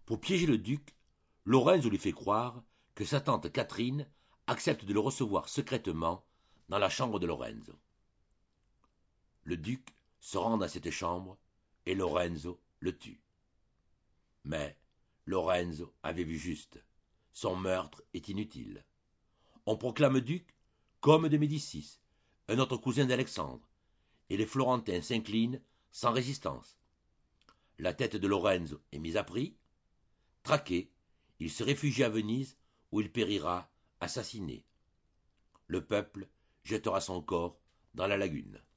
Pour piéger le duc, Lorenzo lui fait croire que sa tante Catherine accepte de le recevoir secrètement dans la chambre de Lorenzo. Le duc se rend dans cette chambre et Lorenzo le tue. Mais Lorenzo avait vu juste. Son meurtre est inutile. On proclame duc comme de Médicis, un autre cousin d'Alexandre, et les Florentins s'inclinent sans résistance. La tête de Lorenzo est mise à prix. Traqué, il se réfugie à Venise où il périra assassiné. Le peuple jettera son corps dans la lagune.